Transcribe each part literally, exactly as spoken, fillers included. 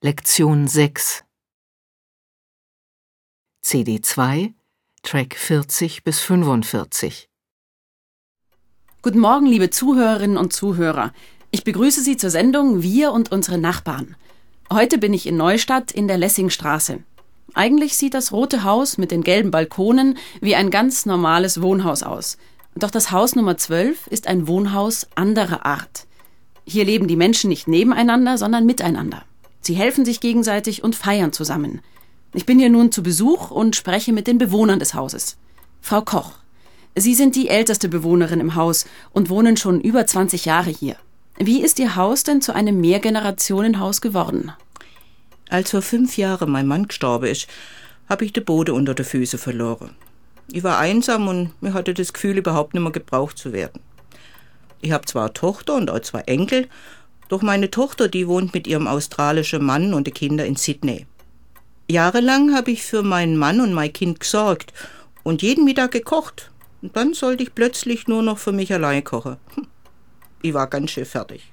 Lektion sechs. C D zwei, Track vierzig bis fünfundvierzig. Guten Morgen, liebe Zuhörerinnen und Zuhörer. Ich begrüße Sie zur Sendung Wir und unsere Nachbarn. Heute bin ich in Neustadt in der Lessingstraße. Eigentlich sieht das rote Haus mit den gelben Balkonen wie ein ganz normales Wohnhaus aus. Doch das Haus Nummer zwölf ist ein Wohnhaus anderer Art. Hier leben die Menschen nicht nebeneinander, sondern miteinander. Sie helfen sich gegenseitig und feiern zusammen. Ich bin hier nun zu Besuch und spreche mit den Bewohnern des Hauses. Frau Koch, Sie sind die älteste Bewohnerin im Haus und wohnen schon über zwanzig Jahre hier. Wie ist Ihr Haus denn zu einem Mehrgenerationenhaus geworden? Als vor fünf Jahren mein Mann gestorben ist, habe ich den Boden unter den Füßen verloren. Ich war einsam und mir hatte das Gefühl, überhaupt nicht mehr gebraucht zu werden. Ich habe zwar eine Tochter und auch zwei Enkel, doch meine Tochter, die wohnt mit ihrem australischen Mann und den Kindern in Sydney. Jahrelang habe ich für meinen Mann und mein Kind gesorgt und jeden Mittag gekocht. Und dann sollte ich plötzlich nur noch für mich allein kochen. Ich war ganz schön fertig.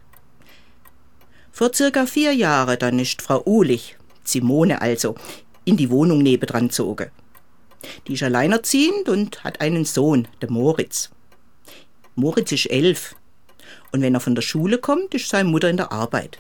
Vor circa vier Jahren dann ist Frau Uhlich, Simone also, in die Wohnung nebendran gezogen. Die ist alleinerziehend und hat einen Sohn, den Moritz. Moritz ist elf. Und wenn er von der Schule kommt, ist seine Mutter in der Arbeit.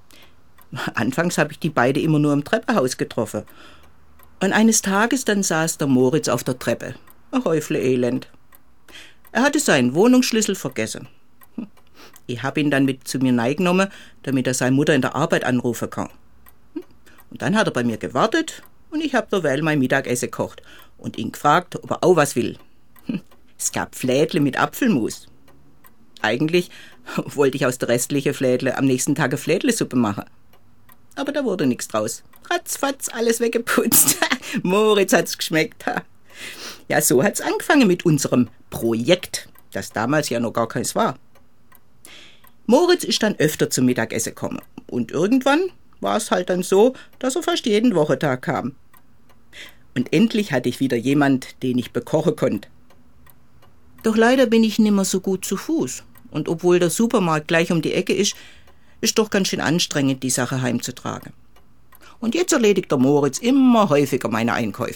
Anfangs habe ich die beiden immer nur im Treppenhaus getroffen. Und eines Tages dann saß der Moritz auf der Treppe. Ein Häufle Elend. Er hatte seinen Wohnungsschlüssel vergessen. Ich habe ihn dann mit zu mir reingenommen, damit er seine Mutter in der Arbeit anrufen kann. Und dann hat er bei mir gewartet und ich habe derweil mein Mittagessen gekocht und ihn gefragt, ob er auch was will. Es gab Flädle mit Apfelmus. Eigentlich wollte ich aus der restlichen Flädle am nächsten Tag eine Flädlesuppe machen. Aber da wurde nichts draus. Ratzfatz, alles weggeputzt. Moritz hat's geschmeckt. Ja, so hat's angefangen mit unserem Projekt, das damals ja noch gar keins war. Moritz ist dann öfter zum Mittagessen gekommen. Und irgendwann war es halt dann so, dass er fast jeden Wochentag kam. Und endlich hatte ich wieder jemand, den ich bekochen konnte. Doch leider bin ich nimmer so gut zu Fuß. Und obwohl der Supermarkt gleich um die Ecke ist, ist doch ganz schön anstrengend, die Sache heimzutragen. Und jetzt erledigt der Moritz immer häufiger meine Einkäufe.